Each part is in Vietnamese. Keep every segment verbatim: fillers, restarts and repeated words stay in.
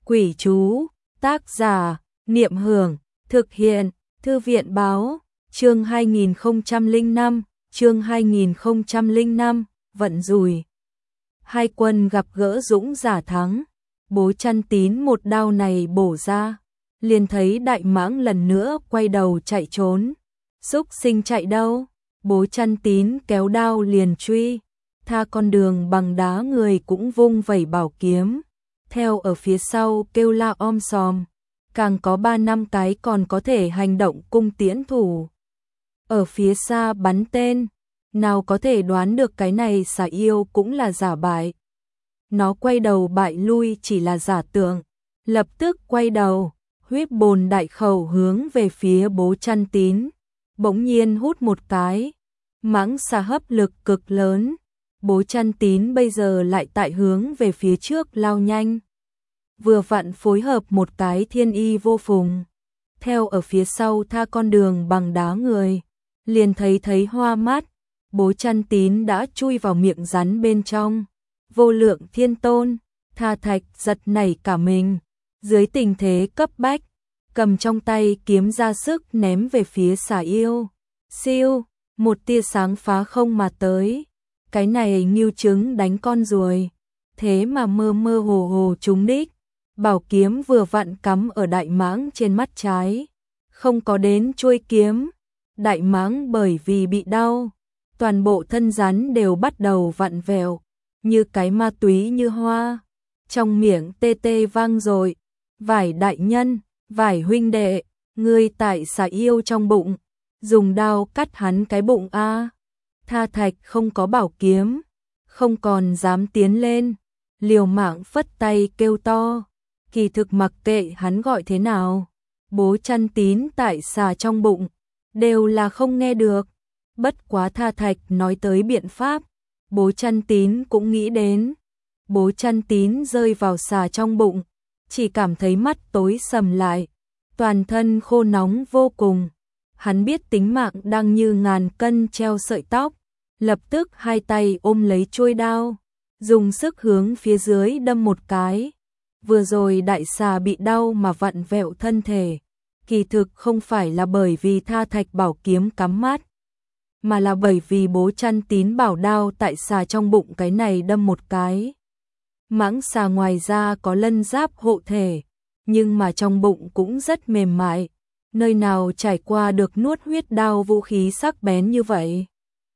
Quỷ chú, tác giả, Niệm Hưởng, thực hiện, Thư viện báo, chương hai nghìn không trăm lẻ năm, chương hai nghìn không trăm lẻ năm, vận rủi. Hai quân gặp gỡ dũng giả thắng, Bố Chăn Tín một đao này bổ ra, liền thấy Đại Mãng lần nữa quay đầu chạy trốn. Súc sinh chạy đâu? Bố Chăn Tín kéo đao liền truy, Tha Con Đường bằng đá người cũng vung vẩy bảo kiếm, theo ở phía sau kêu la om sòm, càng có ba năm cái còn có thể hành động cung tiễn thủ. Ở phía xa bắn tên, nào có thể đoán được cái này xà yêu cũng là giả bại. Nó quay đầu bại lui chỉ là giả tượng, lập tức quay đầu, huyết bồn đại khẩu hướng về phía Bố Chăn Tín, bỗng nhiên hút một cái, mãng xà hấp lực cực lớn. Bố Chăn Tín bây giờ lại tại hướng về phía trước lao nhanh, vừa vặn phối hợp một cái thiên y vô phùng, theo ở phía sau Tha Con Đường bằng đá người, liền thấy thấy hoa mắt, Bố Chăn Tín đã chui vào miệng rắn bên trong. Vô Lượng Thiên Tôn, Tha Thạch giật nảy cả mình, dưới tình thế cấp bách, cầm trong tay kiếm ra sức ném về phía xà yêu. Siêu, một tia sáng phá không mà tới. Cái này ngưu trứng đánh con ruồi, thế mà mơ mơ hồ hồ trúng đích. Bảo kiếm vừa vặn cắm ở Đại Mãng trên mắt trái, không có đến chuôi kiếm. Đại Mãng bởi vì bị đau, toàn bộ thân rắn đều bắt đầu vặn vẹo, như cái ma túy như hoa. Trong miệng tê tê vang rồi. Vải đại nhân, Vải huynh đệ, ngươi tại xà yêu trong bụng, dùng đao cắt hắn cái bụng a. Tha Thạch không có bảo kiếm, không còn dám tiến lên, liều mạng phất tay kêu to. Kỳ thực mặc kệ hắn gọi thế nào, Bố Chăn Tín tại xà trong bụng, đều là không nghe được. Bất quá Tha Thạch nói tới biện pháp, Bố Chăn Tín cũng nghĩ đến. Bố Chăn Tín rơi vào xà trong bụng, chỉ cảm thấy mắt tối sầm lại, toàn thân khô nóng vô cùng. Hắn biết tính mạng đang như ngàn cân treo sợi tóc, lập tức hai tay ôm lấy chuôi đao, dùng sức hướng phía dưới đâm một cái. Vừa rồi đại xà bị đau mà vặn vẹo thân thể, kỳ thực không phải là bởi vì Tha Thạch bảo kiếm cắm mắt, mà là bởi vì Bố Chăn Tín bảo đao tại xà trong bụng cái này đâm một cái. Mãng xà ngoài ra có lân giáp hộ thể, nhưng mà trong bụng cũng rất mềm mại, nơi nào trải qua được nuốt huyết đao vũ khí sắc bén như vậy.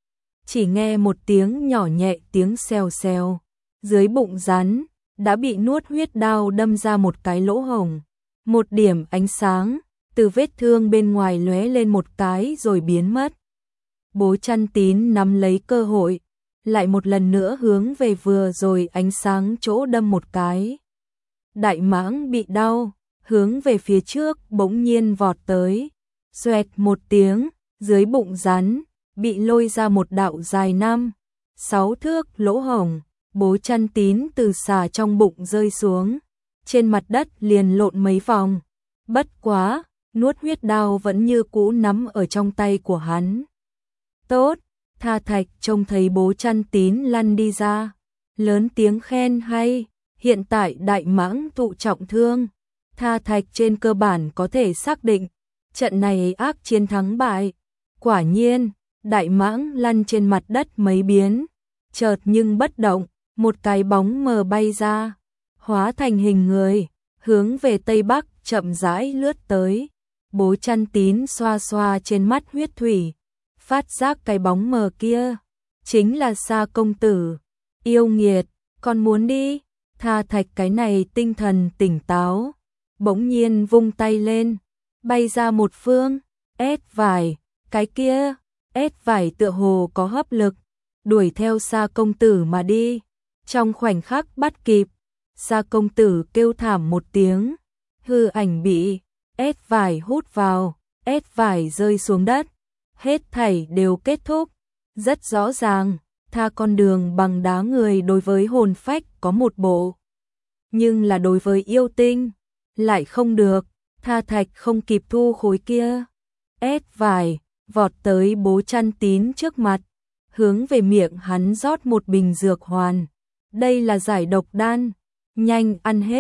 Chỉ nghe một tiếng nhỏ nhẹ tiếng xèo xèo, dưới bụng rắn đã bị nuốt huyết đao đâm ra một cái lỗ hổng, một điểm ánh sáng từ vết thương bên ngoài lóe lên một cái rồi biến mất. Bố Chăn Tín nắm lấy cơ hội, lại một lần nữa hướng về vừa rồi ánh sáng chỗ đâm một cái. Đại Mãng bị đau, hướng về phía trước bỗng nhiên vọt tới, xoẹt một tiếng, dưới bụng rắn bị lôi ra một đạo dài năm, sáu thước lỗ hổng. Bố Chăn Tín từ xà trong bụng rơi xuống, trên mặt đất liền lộn mấy vòng. Bất quá, nuốt huyết đao vẫn như cũ nắm ở trong tay của hắn. Tốt, Tha Thạch trông thấy Bố Chăn Tín lăn đi ra, lớn tiếng khen hay. Hiện tại Đại Mãng thụ trọng thương, Tha Thạch trên cơ bản có thể xác định trận này ác chiến thắng bại. Quả nhiên, Đại Mãng lăn trên mặt đất mấy biến, chợt nhưng bất động, một cái bóng mờ bay ra, hóa thành hình người, hướng về tây bắc chậm rãi lướt tới. Bố Chăn Tín xoa xoa trên mắt huyết thủy, phát giác cái bóng mờ kia chính là Sa công tử. Yêu nghiệt, còn muốn đi? Tha Thạch cái này tinh thần tỉnh táo, bỗng nhiên vung tay lên, bay ra một phương. Ét Vải, cái kia, Ét Vải tựa hồ có hấp lực, đuổi theo Sa công tử mà đi. Trong khoảnh khắc bắt kịp, Sa công tử kêu thảm một tiếng, hư ảnh bị Ét Vải hút vào, Ét Vải rơi xuống đất, hết thảy đều kết thúc. Rất rõ ràng, Tha Con Đường bằng đá người đối với hồn phách có một bộ, nhưng là đối với yêu tinh lại không được. Tha Thạch không kịp thu khối kia, Ét Vải vọt tới Bố Chăn Tín trước mặt, hướng về miệng hắn rót một bình dược hoàn. Đây là giải độc đan, nhanh ăn hết.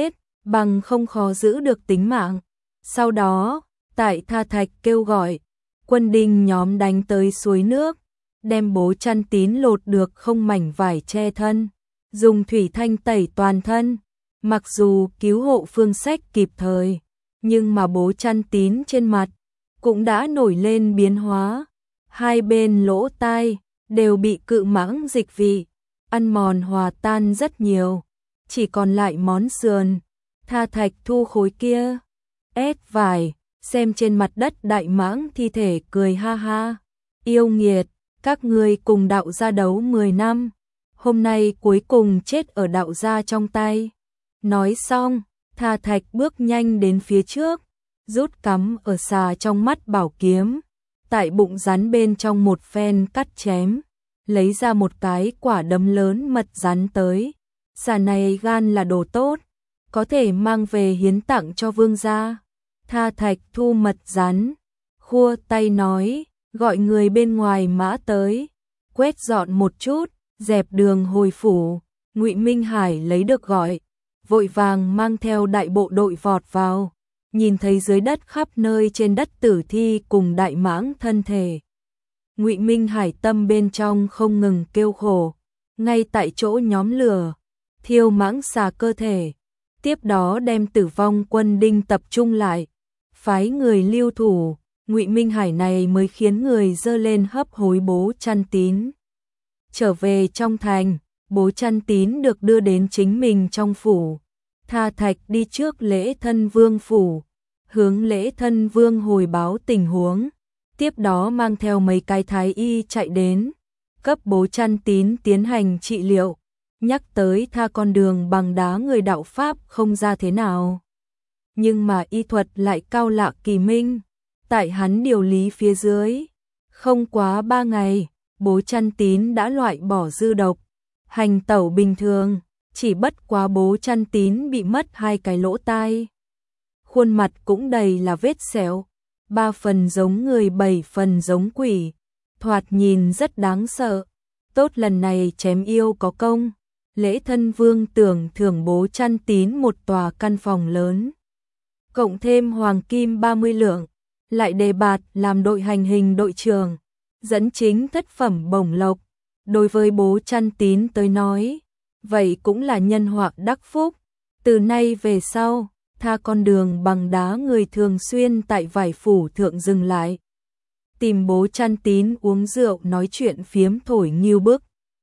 bằng không khó giữ được tính mạng. Sau đó, tại Tha Thạch kêu gọi, quân đinh nhóm đánh tới suối nước, đem Bố Chăn Tín lột được không mảnh vải che thân, dùng thủy thanh tẩy toàn thân. Mặc dù cứu hộ phương sách kịp thời, nhưng mà Bố Chăn Tín trên mặt cũng đã nổi lên biến hóa, hai bên lỗ tai đều bị cự mãng dịch vị ăn mòn hòa tan rất nhiều, chỉ còn lại món sườn. Tha Thạch thu khối kia ép vải, xem trên mặt đất đại mãng thi thể cười ha ha. Yêu nghiệt, các ngươi cùng đạo gia đấu mười năm, hôm nay cuối cùng chết ở đạo gia trong tay. Nói xong, Tha Thạch bước nhanh đến phía trước, rút cắm ở xà trong mắt bảo kiếm, tại bụng rắn bên trong một phen cắt chém, lấy ra một cái quả đấm lớn mật rắn tới. Xà này gan là đồ tốt, có thể mang về hiến tặng cho vương gia. Tha Thạch thu mật rắn, khua tay nói, gọi người bên ngoài mã tới, quét dọn một chút, dẹp đường hồi phủ. Ngụy Minh Hải lấy được gọi, vội vàng mang theo đại bộ đội vọt vào, nhìn thấy dưới đất khắp nơi trên đất tử thi cùng đại mãng thân thể. Ngụy Minh Hải tâm bên trong không ngừng kêu khổ, ngay tại chỗ nhóm lửa, thiêu mãng xà cơ thể, tiếp đó đem tử vong quân đinh tập trung lại, phái người lưu thủ. Ngụy Minh Hải này mới khiến người dơ lên hấp hối Bố Chăn Tín. Trở về trong thành, Bố Chăn Tín được đưa đến chính mình trong phủ. Tha Thạch đi trước Lễ Thân Vương phủ, hướng Lễ Thân Vương hồi báo tình huống, tiếp đó mang theo mấy cái thái y chạy đến, cấp Bố Chăn Tín tiến hành trị liệu, nhắc tới Tha con đường bằng đá người đạo Pháp không ra thế nào. Nhưng mà y thuật lại cao lạ kỳ minh, tại hắn điều lý phía dưới, không quá ba ngày, Bố Chăn Tín đã loại bỏ dư độc, hành tẩu bình thường, chỉ bất quá Bố Chăn Tín bị mất hai cái lỗ tai. Khuôn mặt cũng đầy là vết sẹo, ba phần giống người bảy phần giống quỷ, thoạt nhìn rất đáng sợ. Tốt lần này chém yêu có công, Lễ Thân Vương tưởng thưởng Bố Chăn Tín một tòa căn phòng lớn, cộng thêm hoàng kim ba mươi lượng, lại đề bạt làm đội hành hình đội trưởng, dẫn chính thất phẩm bổng lộc. Đối với Bố Chăn Tín tới nói, vậy cũng là nhân họa đắc phúc. Từ nay về sau, Tha con đường bằng đá người thường xuyên tại vải phủ thượng dừng lại, tìm Bố Chăn Tín uống rượu nói chuyện phiếm thổi nghiêu bức.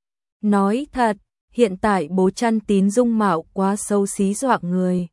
Nói thật, hiện tại Bố Chăn Tín dung mạo quá xấu xí dọa người,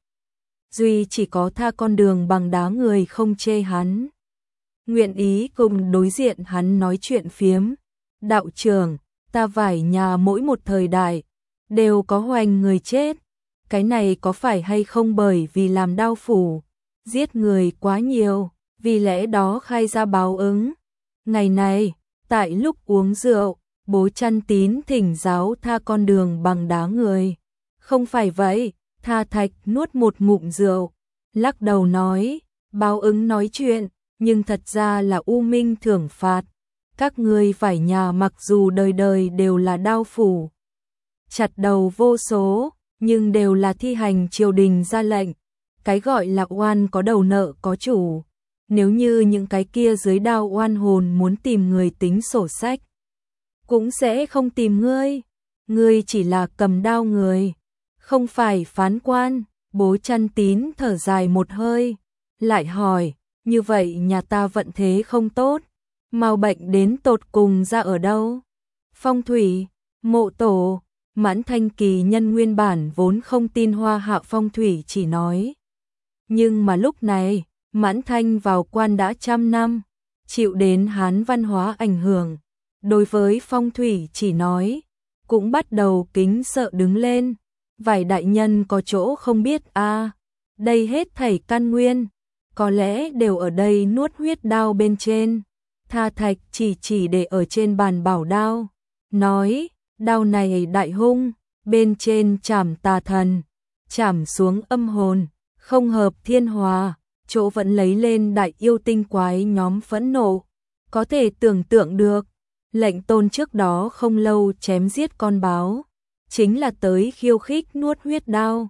duy chỉ có Tha con đường bằng đá người không chê hắn, nguyện ý cùng đối diện hắn nói chuyện phiếm. Đạo trưởng, ta vải nhà mỗi một thời đại đều có hoành người chết, cái này có phải hay không bởi vì làm đao phủ, giết người quá nhiều, vì lẽ đó khai ra báo ứng. Ngày này, tại lúc uống rượu, Bố Chăn Tín thỉnh giáo Tha con đường bằng đá người. Không phải vậy. Tha Thạch nuốt một ngụm rượu, lắc đầu nói, báo ứng nói chuyện, nhưng thật ra là u minh thưởng phạt. Các ngươi vải nhà mặc dù đời đời đều là đao phủ, chặt đầu vô số, nhưng đều là thi hành triều đình ra lệnh. Cái gọi là oan có đầu nợ có chủ, nếu như những cái kia dưới đao oan hồn muốn tìm người tính sổ sách, cũng sẽ không tìm ngươi. Ngươi chỉ là cầm đao người, không phải phán quan. Bố Chăn Tín thở dài một hơi, lại hỏi, như vậy nhà ta vận thế không tốt, mao bệnh đến tột cùng ra ở đâu? Phong thủy, mộ tổ. Mãn Thanh kỳ nhân nguyên bản vốn không tin Hoa Hạ phong thủy chỉ nói, nhưng mà lúc này Mãn Thanh vào quan đã trăm năm, chịu đến Hán văn hóa ảnh hưởng, đối với phong thủy chỉ nói cũng bắt đầu kính sợ đứng lên. Vài đại nhân có chỗ không biết a, à, đây hết thảy căn nguyên, có lẽ đều ở đây nuốt huyết đao bên trên. Tha Thạch chỉ chỉ để ở trên bàn bảo đao, nói, đao này đại hung, bên trên chảm tà thần, chảm xuống âm hồn, không hợp thiên hòa, chỗ vẫn lấy lên đại yêu tinh quái nhóm phẫn nộ. Có thể tưởng tượng được, lệnh tôn trước đó không lâu chém giết con báo, chính là tới khiêu khích nuốt huyết đao.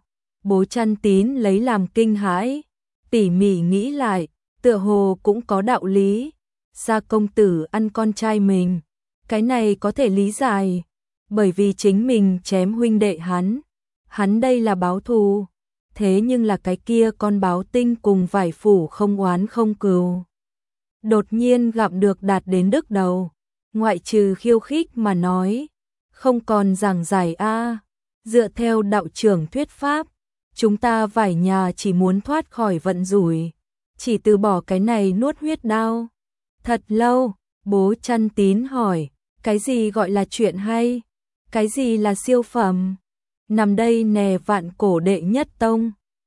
Bố Chăn Tín lấy làm kinh hãi, tỉ mỉ nghĩ lại, tựa hồ cũng có đạo lý. Gia công tử ăn con trai mình, cái này có thể lý giải, bởi vì chính mình chém huynh đệ hắn, hắn đây là báo thù, thế nhưng là cái kia con báo tinh cùng vải phủ không oán không cừu. Đột nhiên gặp được đạt đến đứt đầu, ngoại trừ khiêu khích mà nói, không còn giảng giải a. Dựa theo đạo trưởng thuyết pháp, chúng ta vải nhà chỉ muốn thoát khỏi vận rủi, chỉ từ bỏ cái này nuốt huyết đao. Thật lâu, Bố Chăn Tín hỏi, cái gì gọi là chuyện hay? Cái gì là siêu phẩm? Nằm đây nè vạn cổ đệ nhất tông.